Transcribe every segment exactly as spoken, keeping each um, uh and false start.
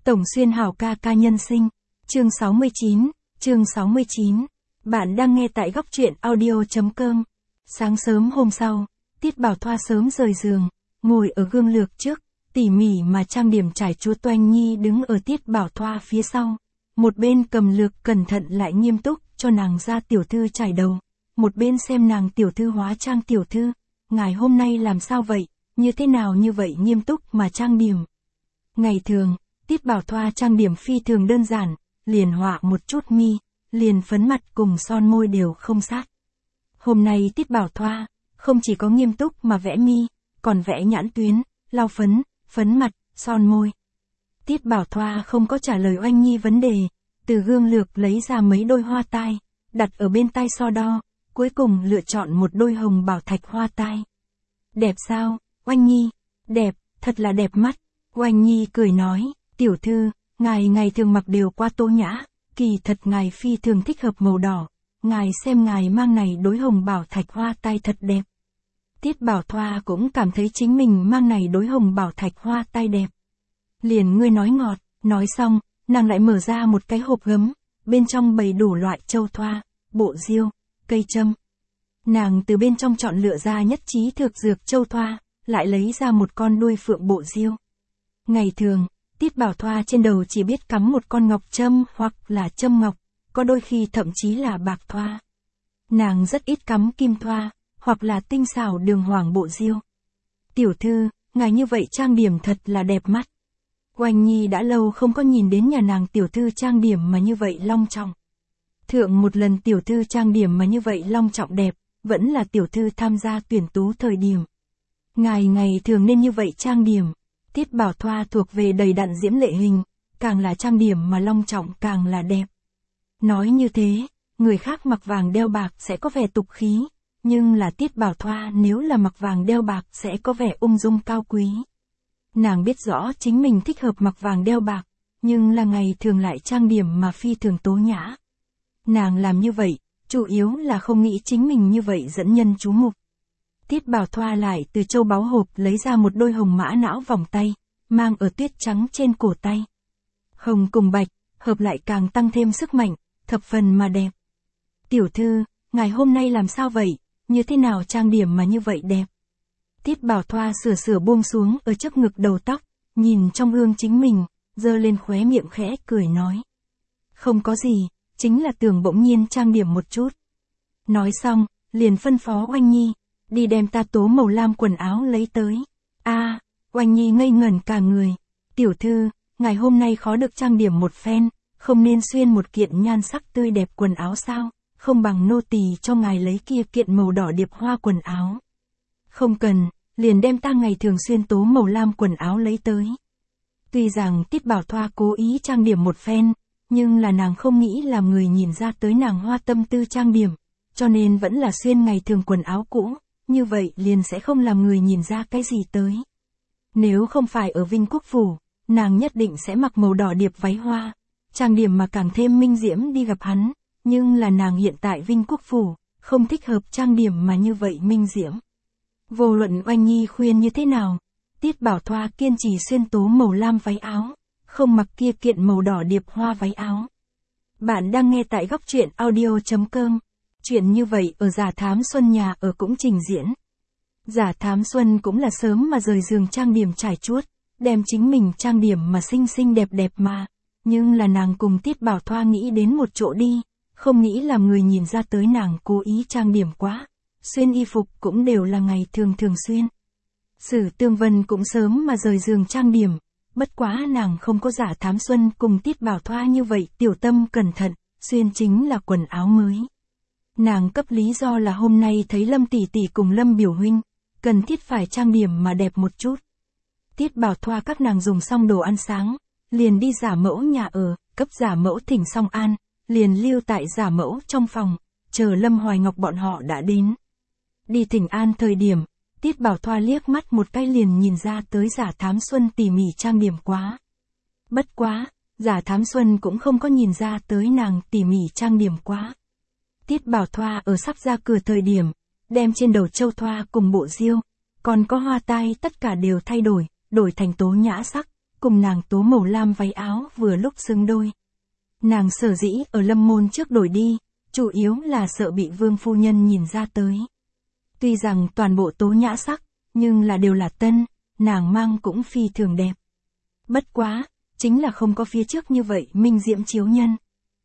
Tổng Xuyên Hào ca ca nhân sinh, chương sáu mươi chín, chương sáu mươi chín. Bạn đang nghe tại góc truyện audio chấm com. Sáng sớm hôm sau, Tiết Bảo Thoa sớm rời giường, ngồi ở gương lược trước, tỉ mỉ mà trang điểm trải chuốt. Oanh Nhi đứng ở Tiết Bảo Thoa phía sau, một bên cầm lược cẩn thận lại nghiêm túc cho nàng ra tiểu thư trải đầu, một bên xem nàng tiểu thư hóa trang. Tiểu thư, ngài hôm nay làm sao vậy, như thế nào như vậy nghiêm túc mà trang điểm? Ngày thường, Tiết Bảo Thoa trang điểm phi thường đơn giản, liền họa một chút mi, liền phấn mặt cùng son môi đều không sát. Hôm nay Tiết Bảo Thoa, không chỉ có nghiêm túc mà vẽ mi, còn vẽ nhãn tuyến, lau phấn, phấn mặt, son môi. Tiết Bảo Thoa không có trả lời Oanh Nhi vấn đề, từ gương lược lấy ra mấy đôi hoa tai, đặt ở bên tai so đo, cuối cùng lựa chọn một đôi hồng bảo thạch hoa tai. Đẹp sao, Oanh Nhi? Đẹp, thật là đẹp mắt. Oanh Nhi cười nói, tiểu thư, ngài ngày thường mặc đều qua tố nhã, kỳ thật ngài phi thường thích hợp màu đỏ, ngài xem ngài mang này đối hồng bảo thạch hoa tai thật đẹp. Tiết Bảo Thoa cũng cảm thấy chính mình mang này đối hồng bảo thạch hoa tai đẹp. Liền ngươi nói ngọt, nói xong, nàng lại mở ra một cái hộp gấm, bên trong bày đủ loại châu thoa, bộ diêu, cây châm. Nàng từ bên trong chọn lựa ra nhất trí thực dược châu thoa, lại lấy ra một con đuôi phượng bộ diêu. Ngày thường, Tiết Bảo Thoa trên đầu chỉ biết cắm một con ngọc châm hoặc là châm ngọc, có đôi khi thậm chí là bạc thoa. Nàng rất ít cắm kim thoa, hoặc là tinh xảo đường hoàng bộ diêu. Tiểu thư, ngài như vậy trang điểm thật là đẹp mắt. Oanh Nhi đã lâu không có nhìn đến nhà nàng tiểu thư trang điểm mà như vậy long trọng. Thượng một lần tiểu thư trang điểm mà như vậy long trọng đẹp, vẫn là tiểu thư tham gia tuyển tú thời điểm. Ngài ngày thường nên như vậy trang điểm. Tiết Bảo Thoa thuộc về đầy đặn diễm lệ hình, càng là trang điểm mà long trọng càng là đẹp. Nói như thế, người khác mặc vàng đeo bạc sẽ có vẻ tục khí, nhưng là Tiết Bảo Thoa nếu là mặc vàng đeo bạc sẽ có vẻ ung dung cao quý. Nàng biết rõ chính mình thích hợp mặc vàng đeo bạc, nhưng là ngày thường lại trang điểm mà phi thường tố nhã. Nàng làm như vậy, chủ yếu là không nghĩ chính mình như vậy dẫn nhân chú mục. Tiết Bảo Thoa lại từ châu báu hộp lấy ra một đôi hồng mã não vòng tay, mang ở tuyết trắng trên cổ tay. Hồng cùng bạch, hợp lại càng tăng thêm sức mạnh, thập phần mà đẹp. Tiểu thư, ngài hôm nay làm sao vậy, như thế nào trang điểm mà như vậy đẹp? Tiết Bảo Thoa sửa sửa buông xuống ở trước ngực đầu tóc, nhìn trong gương chính mình, giơ lên khóe miệng khẽ cười nói. Không có gì, chính là tưởng bỗng nhiên trang điểm một chút. Nói xong, liền phân phó Oanh Nhi, đi đem ta tố màu lam quần áo lấy tới. A, à, Oanh Nhi ngây ngẩn cả người. Tiểu thư, ngài hôm nay khó được trang điểm một phen, không nên xuyên một kiện nhan sắc tươi đẹp quần áo sao, không bằng nô tỳ cho ngài lấy kia kiện màu đỏ điệp hoa quần áo. Không cần, liền đem ta ngày thường xuyên tố màu lam quần áo lấy tới. Tuy rằng Tiết Bảo Thoa cố ý trang điểm một phen, nhưng là nàng không nghĩ làm người nhìn ra tới nàng hoa tâm tư trang điểm, cho nên vẫn là xuyên ngày thường quần áo cũ, như vậy liền sẽ không làm người nhìn ra cái gì tới. Nếu không phải ở Vinh Quốc Phủ, nàng nhất định sẽ mặc màu đỏ điệp váy hoa, trang điểm mà càng thêm minh diễm đi gặp hắn, nhưng là nàng hiện tại Vinh Quốc Phủ, không thích hợp trang điểm mà như vậy minh diễm. Vô luận Oanh Nhi khuyên như thế nào, Tiết Bảo Thoa kiên trì xuyên tố màu lam váy áo, không mặc kia kiện màu đỏ điệp hoa váy áo. Bạn đang nghe tại góc truyện audio chấm com. Chuyện như vậy ở Giả Thám Xuân nhà ở cũng trình diễn. Giả Thám Xuân cũng là sớm mà rời giường trang điểm trải chuốt, đem chính mình trang điểm mà xinh xinh đẹp đẹp mà, nhưng là nàng cùng Tiết Bảo Thoa nghĩ đến một chỗ đi, không nghĩ làm người nhìn ra tới nàng cố ý trang điểm quá, xuyên y phục cũng đều là ngày thường thường xuyên. Sử Tương Vân cũng sớm mà rời giường trang điểm, bất quá nàng không có Giả Thám Xuân cùng Tiết Bảo Thoa như vậy tiểu tâm cẩn thận, xuyên chính là quần áo mới. Nàng cấp lý do là hôm nay thấy Lâm tỷ tỷ cùng Lâm biểu huynh, cần thiết phải trang điểm mà đẹp một chút. Tiết Bảo Thoa các nàng dùng xong đồ ăn sáng, liền đi giả mẫu nhà ở, cấp giả mẫu thỉnh xong an, liền lưu tại giả mẫu trong phòng, chờ Lâm Hoài Ngọc bọn họ đã đến. Đi thỉnh an thời điểm, Tiết Bảo Thoa liếc mắt một cái liền nhìn ra tới Giả Thám Xuân tỉ mỉ trang điểm quá. Bất quá, Giả Thám Xuân cũng không có nhìn ra tới nàng tỉ mỉ trang điểm quá. Tiết Bảo Thoa ở sắp ra cửa thời điểm, đem trên đầu châu thoa cùng bộ diêu, còn có hoa tai tất cả đều thay đổi, đổi thành tố nhã sắc, cùng nàng tố màu lam váy áo vừa lúc xứng đôi. Nàng sở dĩ ở lâm môn trước đổi đi, chủ yếu là sợ bị vương phu nhân nhìn ra tới. Tuy rằng toàn bộ tố nhã sắc, nhưng là đều là tân, nàng mang cũng phi thường đẹp. Bất quá, chính là không có phía trước như vậy minh diễm chiếu nhân.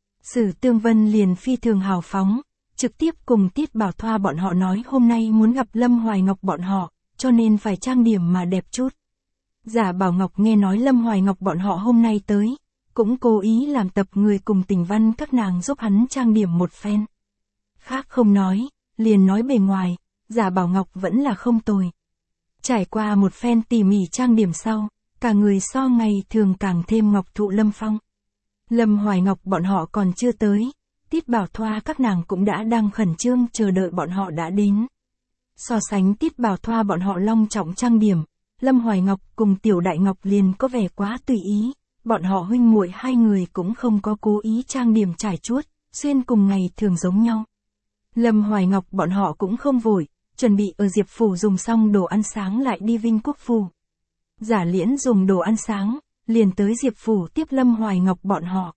Sử Tương Vân liền phi thường hào phóng, trực tiếp cùng Tiết Bảo Thoa bọn họ nói hôm nay muốn gặp Lâm Hoài Ngọc bọn họ, cho nên phải trang điểm mà đẹp chút. Giả Bảo Ngọc nghe nói Lâm Hoài Ngọc bọn họ hôm nay tới, cũng cố ý làm tập người cùng Tình Văn các nàng giúp hắn trang điểm một phen. Khác không nói, liền nói bề ngoài, Giả Bảo Ngọc vẫn là không tồi. Trải qua một phen tỉ mỉ trang điểm sau, cả người so ngày thường càng thêm ngọc thụ lâm phong. Lâm Hoài Ngọc bọn họ còn chưa tới, Tiết Bảo Thoa các nàng cũng đã đang khẩn trương chờ đợi bọn họ đã đến. So sánh Tiết Bảo Thoa bọn họ long trọng trang điểm, Lâm Hoài Ngọc cùng Tiểu Đại Ngọc liền có vẻ quá tùy ý, bọn họ huynh muội hai người cũng không có cố ý trang điểm trải chuốt, xuyên cùng ngày thường giống nhau. Lâm Hoài Ngọc bọn họ cũng không vội, chuẩn bị ở Diệp Phủ dùng xong đồ ăn sáng lại đi Vinh Quốc Phủ. Giả Liễn dùng đồ ăn sáng, liền tới Diệp Phủ tiếp Lâm Hoài Ngọc bọn họ.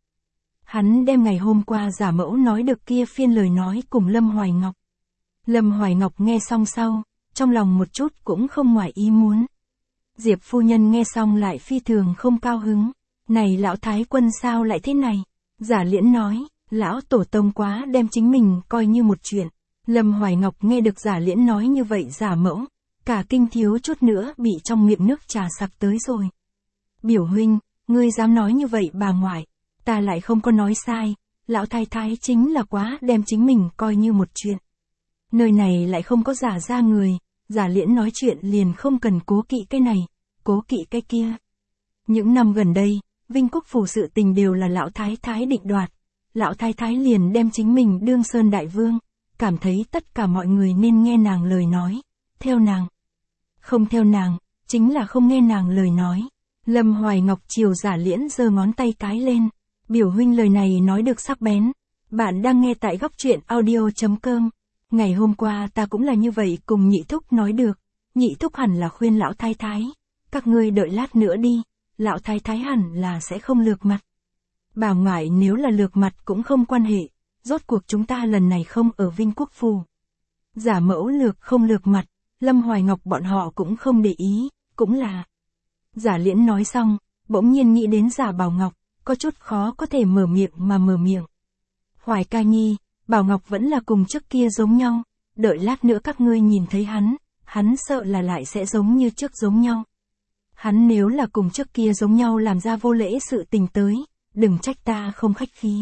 Hắn đem ngày hôm qua giả mẫu nói được kia phiên lời nói cùng Lâm Hoài Ngọc. Lâm Hoài Ngọc nghe xong sau, trong lòng một chút cũng không ngoài ý muốn. Diệp phu nhân nghe xong lại phi thường không cao hứng. Này lão thái quân sao lại thế này? Giả Liễn nói, lão tổ tông quá đem chính mình coi như một chuyện. Lâm Hoài Ngọc nghe được Giả Liễn nói như vậy giả mẫu, cả kinh thiếu chút nữa bị trong miệng nước trà sặc tới rồi. Biểu huynh, ngươi dám nói như vậy bà ngoại, ta lại không có nói sai, lão thái thái chính là quá đem chính mình coi như một chuyện. Nơi này lại không có giả ra người, Giả Liễn nói chuyện liền không cần cố kỵ cái này, cố kỵ cái kia. Những năm gần đây, Vinh Quốc Phủ sự tình đều là lão thái thái định đoạt, lão thái thái liền đem chính mình đương sơn đại vương, cảm thấy tất cả mọi người nên nghe nàng lời nói, theo nàng. Không theo nàng, chính là không nghe nàng lời nói. Lâm Hoài Ngọc chiều Giả Liễn giơ ngón tay cái lên, biểu huynh lời này nói được sắc bén. Bạn đang nghe tại góc truyện audio chấm com. Ngày hôm qua ta cũng là như vậy cùng nhị thúc nói được, nhị thúc hẳn là khuyên lão thái thái, các ngươi đợi lát nữa đi, lão thái thái hẳn là sẽ không lược mặt. Bà ngoại nếu là lược mặt cũng không quan hệ, rốt cuộc chúng ta lần này không ở Vinh Quốc Phủ. Giả mẫu lược không lược mặt, Lâm Hoài Ngọc bọn họ cũng không để ý, cũng là. Giả Liễn nói xong, bỗng nhiên nghĩ đến Giả Bảo Ngọc, có chút khó có thể mở miệng mà mở miệng. Hoài ca nhi, Bảo Ngọc vẫn là cùng trước kia giống nhau, đợi lát nữa các ngươi nhìn thấy hắn, hắn sợ là lại sẽ giống như trước giống nhau. Hắn nếu là cùng trước kia giống nhau làm ra vô lễ sự tình tới, đừng trách ta không khách khí.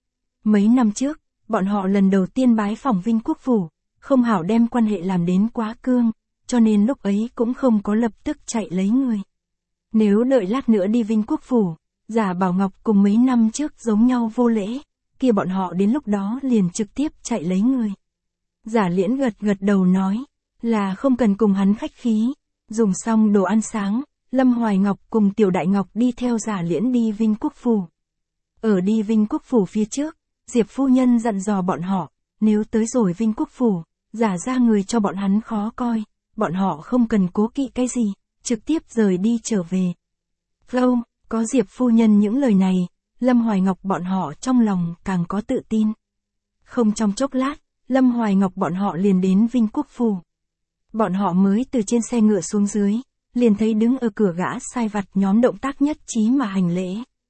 Mấy năm trước, bọn họ lần đầu tiên bái phỏng Vinh Quốc Phủ, không hảo đem quan hệ làm đến quá cương, cho nên lúc ấy cũng không có lập tức chạy lấy người. Nếu đợi lát nữa đi Vinh Quốc Phủ, Giả Bảo Ngọc cùng mấy năm trước giống nhau vô lễ, kia bọn họ đến lúc đó liền trực tiếp chạy lấy người. Giả Liễn gật gật đầu nói, là không cần cùng hắn khách khí. Dùng xong đồ ăn sáng, Lâm Hoài Ngọc cùng Tiểu Đại Ngọc đi theo Giả Liễn đi Vinh Quốc Phủ. Ở đi Vinh Quốc Phủ phía trước, Diệp phu nhân dặn dò bọn họ, nếu tới rồi Vinh Quốc Phủ, giả ra người cho bọn hắn khó coi, bọn họ không cần cố kỵ cái gì, trực tiếp rời đi trở về. Lâu, có Diệp phu nhân những lời này, Lâm Hoài Ngọc bọn họ trong lòng càng có tự tin. Không trong chốc lát, Lâm Hoài Ngọc bọn họ liền đến Vinh Quốc Phủ. Bọn họ mới từ trên xe ngựa xuống dưới, liền thấy đứng ở cửa gã sai vặt nhóm động tác nhất trí mà hành lễ.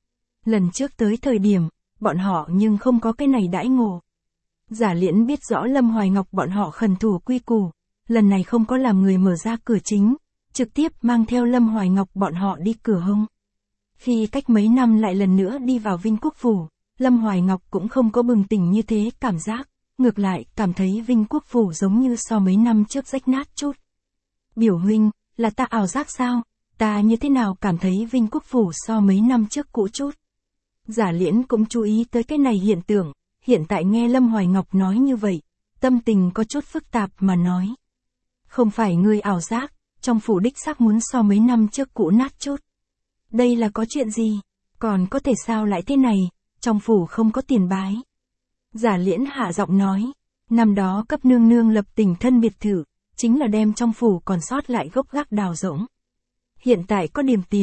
Lần trước tới thời điểm, bọn họ nhưng không có cái này đãi ngộ. Giả Liễn biết rõ Lâm Hoài Ngọc bọn họ khẩn thủ quy củ, lần này không có làm người mở ra cửa chính, trực tiếp mang theo Lâm Hoài Ngọc bọn họ đi cửa hông. Khi cách mấy năm lại lần nữa đi vào Vinh Quốc Phủ, Lâm Hoài Ngọc cũng không có bừng tỉnh như thế cảm giác, ngược lại cảm thấy Vinh Quốc Phủ giống như so mấy năm trước rách nát chút. Biểu huynh, là ta ảo giác sao? Ta như thế nào cảm thấy Vinh Quốc Phủ so mấy năm trước cũ chút? Giả Liễn cũng chú ý tới cái này hiện tượng, hiện tại nghe Lâm Hoài Ngọc nói như vậy, tâm tình có chút phức tạp mà nói. Không phải ngươi ảo giác, trong phủ đích xác muốn so mấy năm trước cũ nát chút. Đây là có chuyện gì? Còn có thể sao lại thế này, trong phủ không có tiền bái. Giả Liễn hạ giọng nói, năm đó cấp nương nương lập tình thân biệt thự, chính là đem trong phủ còn sót lại gốc gác đào rỗng. Hiện tại có điểm tiền,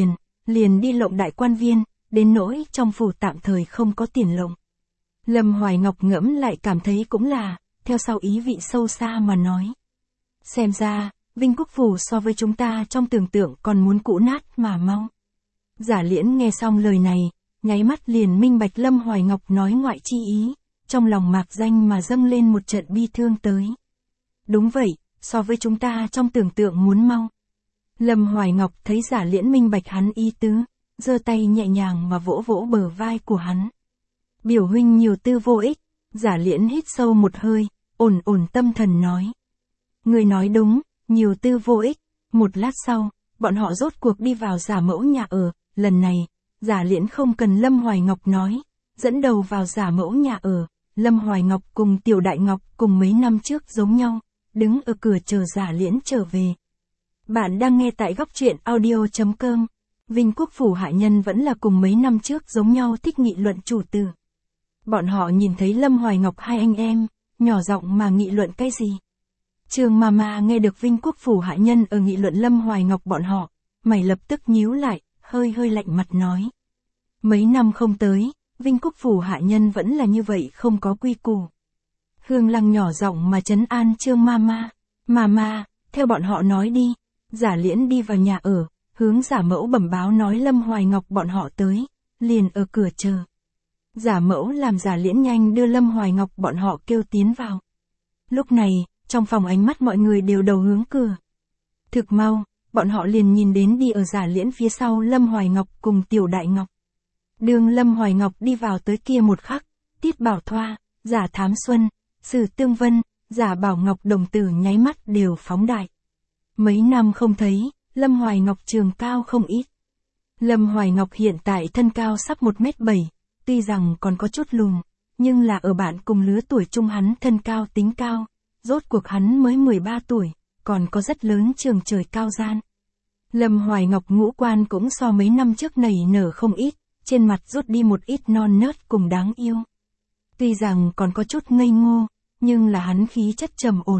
liền đi lộng đại quan viên, đến nỗi trong phủ tạm thời không có tiền lộng. Lâm Hoài Ngọc ngẫm lại cảm thấy cũng là, theo sau ý vị sâu xa mà nói. Xem ra, Vinh Quốc Phủ so với chúng ta trong tưởng tượng còn muốn cũ nát mà mau. Giả Liễn nghe xong lời này, nháy mắt liền minh bạch Lâm Hoài Ngọc nói ngoại chi ý, trong lòng mạc danh mà dâng lên một trận bi thương tới. Đúng vậy, so với chúng ta trong tưởng tượng muốn mau. Lâm Hoài Ngọc thấy Giả Liễn minh bạch hắn ý tứ, giơ tay nhẹ nhàng mà vỗ vỗ bờ vai của hắn. Biểu huynh nhiều tư vô ích, Giả Liễn hít sâu một hơi, ổn ổn tâm thần nói. Người nói đúng, nhiều tư vô ích. Một lát sau, bọn họ rốt cuộc đi vào Giả Mẫu nhà ở, lần này, Giả Liễn không cần Lâm Hoài Ngọc nói, dẫn đầu vào Giả Mẫu nhà ở, Lâm Hoài Ngọc cùng Tiểu Đại Ngọc cùng mấy năm trước giống nhau, đứng ở cửa chờ Giả Liễn trở về. Bạn đang nghe tại góc truyện audio chấm com. Vinh Quốc Phủ hạ nhân vẫn là cùng mấy năm trước giống nhau thích nghị luận chủ tử. Bọn họ nhìn thấy Lâm Hoài Ngọc hai anh em, nhỏ giọng mà nghị luận cái gì. Trường Mama nghe được Vinh Quốc Phủ hạ nhân ở nghị luận Lâm Hoài Ngọc bọn họ, mày lập tức nhíu lại, hơi hơi lạnh mặt nói. Mấy năm không tới, Vinh Quốc Phủ hạ nhân vẫn là như vậy không có quy củ. Hương Lăng nhỏ giọng mà trấn an Trương Mama. Mama, theo bọn họ nói đi. Giả Liễn đi vào nhà ở, hướng Giả Mẫu bẩm báo nói Lâm Hoài Ngọc bọn họ tới, liền ở cửa chờ. Giả Mẫu làm Giả Liễn nhanh đưa Lâm Hoài Ngọc bọn họ kêu tiến vào. Lúc này, trong phòng ánh mắt mọi người đều đầu hướng cửa. Thực mau, bọn họ liền nhìn đến đi ở Giả Liễn phía sau Lâm Hoài Ngọc cùng Tiểu Đại Ngọc. Đường Lâm Hoài Ngọc đi vào tới kia một khắc, Tiết Bảo Thoa, Giả Thám Xuân, Sử Tương Vân, Giả Bảo Ngọc đồng tử nháy mắt đều phóng đại. Mấy năm không thấy, Lâm Hoài Ngọc trường cao không ít. Lâm Hoài Ngọc hiện tại thân cao sắp một mét bảy, tuy rằng còn có chút lùn, nhưng là ở bạn cùng lứa tuổi chung hắn thân cao tính cao, rốt cuộc hắn mới mười ba tuổi, còn có rất lớn trường trời cao gian. Lâm Hoài Ngọc ngũ quan cũng so mấy năm trước nảy nở không ít, trên mặt rút đi một ít non nớt cùng đáng yêu. Tuy rằng còn có chút ngây ngô, nhưng là hắn khí chất trầm ổn.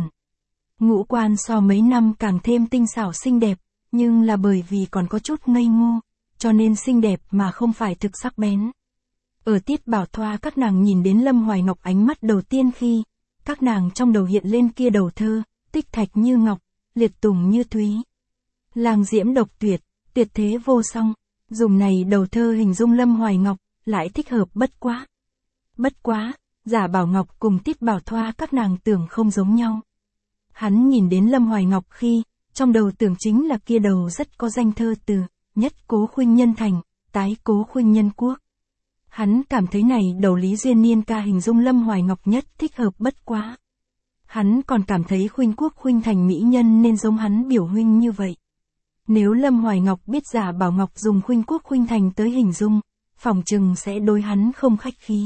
Ngũ quan so mấy năm càng thêm tinh xảo xinh đẹp, nhưng là bởi vì còn có chút ngây ngô, cho nên xinh đẹp mà không phải thực sắc bén. Ở Tiết Bảo Thoa các nàng nhìn đến Lâm Hoài Ngọc ánh mắt đầu tiên khi, các nàng trong đầu hiện lên kia đầu thơ, tích thạch như ngọc, liệt tùng như thúy. Làng diễm độc tuyệt, tuyệt thế vô song, dùng này đầu thơ hình dung Lâm Hoài Ngọc, lại thích hợp bất quá. Bất quá, Giả Bảo Ngọc cùng Tiết Bảo Thoa các nàng tưởng không giống nhau. Hắn nhìn đến Lâm Hoài Ngọc khi, trong đầu tưởng chính là kia đầu rất có danh thơ từ, nhất cố khuynh nhân thành, tái cố khuynh nhân quốc. Hắn cảm thấy này đầu Lý Duyên Niên ca hình dung Lâm Hoài Ngọc nhất thích hợp bất quá. Hắn còn cảm thấy khuynh quốc khuynh thành mỹ nhân nên giống hắn biểu huynh như vậy. Nếu Lâm Hoài Ngọc biết Giả Bảo Ngọc dùng khuynh quốc khuynh thành tới hình dung, phỏng chừng sẽ đối hắn không khách khí.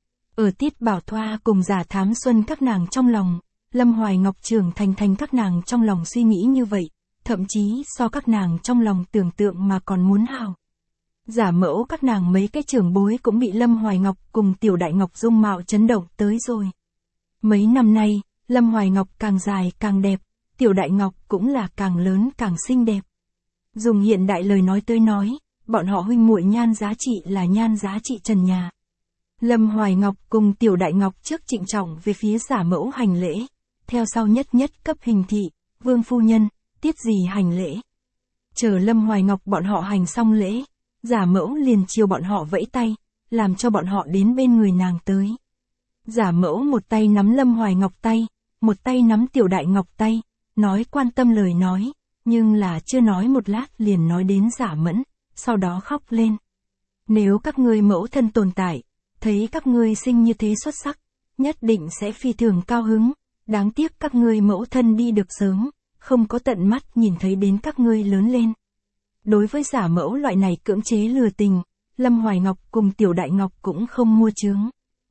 Ở Tiết Bảo Thoa cùng Giả Thám Xuân các nàng trong lòng, Lâm Hoài Ngọc trưởng thành thành các nàng trong lòng suy nghĩ như vậy, thậm chí so các nàng trong lòng tưởng tượng mà còn muốn hào. Giả Mẫu các nàng mấy cái trưởng bối cũng bị Lâm Hoài Ngọc cùng Tiểu Đại Ngọc dung mạo chấn động tới rồi. Mấy năm nay, Lâm Hoài Ngọc càng dài càng đẹp, Tiểu Đại Ngọc cũng là càng lớn càng xinh đẹp. Dùng hiện đại lời nói tới nói, bọn họ huynh muội nhan giá trị là nhan giá trị trần nhà. Lâm Hoài Ngọc cùng Tiểu Đại Ngọc trước trịnh trọng về phía Giả Mẫu hành lễ, theo sau nhất nhất cấp hình thị, Vương phu nhân, Tiết dì hành lễ. Chờ Lâm Hoài Ngọc bọn họ hành xong lễ, Giả Mẫu liền chiều bọn họ vẫy tay, làm cho bọn họ đến bên người nàng tới. Giả Mẫu một tay nắm Lâm Hoài Ngọc tay, một tay nắm Tiểu Đại Ngọc tay, nói quan tâm lời nói, nhưng là chưa nói một lát liền nói đến Giả Mẫn, sau đó khóc lên. Nếu các ngươi mẫu thân tồn tại, thấy các ngươi sinh như thế xuất sắc, nhất định sẽ phi thường cao hứng, đáng tiếc các ngươi mẫu thân đi được sớm, không có tận mắt nhìn thấy đến các ngươi lớn lên. Đối với Giả Mẫu loại này cưỡng chế lừa tình, Lâm Hoài Ngọc cùng Tiểu Đại Ngọc cũng không mua chướng.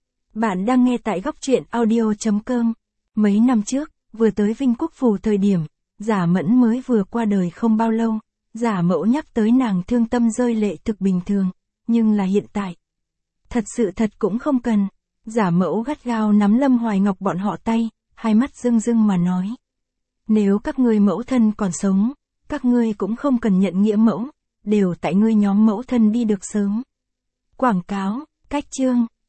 Bạn đang nghe tại góc truyện audio chấm com. Mấy năm trước, vừa tới Vinh Quốc Phủ thời điểm, Giả Mẫn mới vừa qua đời không bao lâu, Giả Mẫu nhắc tới nàng thương tâm rơi lệ thực bình thường, nhưng là hiện tại. Thật sự thật cũng không cần. Giả Mẫu gắt gao nắm Lâm Hoài Ngọc bọn họ tay, hai mắt rưng rưng mà nói. Nếu các ngươi mẫu thân còn sống, các ngươi cũng không cần nhận nghĩa mẫu, đều tại ngươi nhóm mẫu thân đi được sớm. Quảng cáo, cách chương.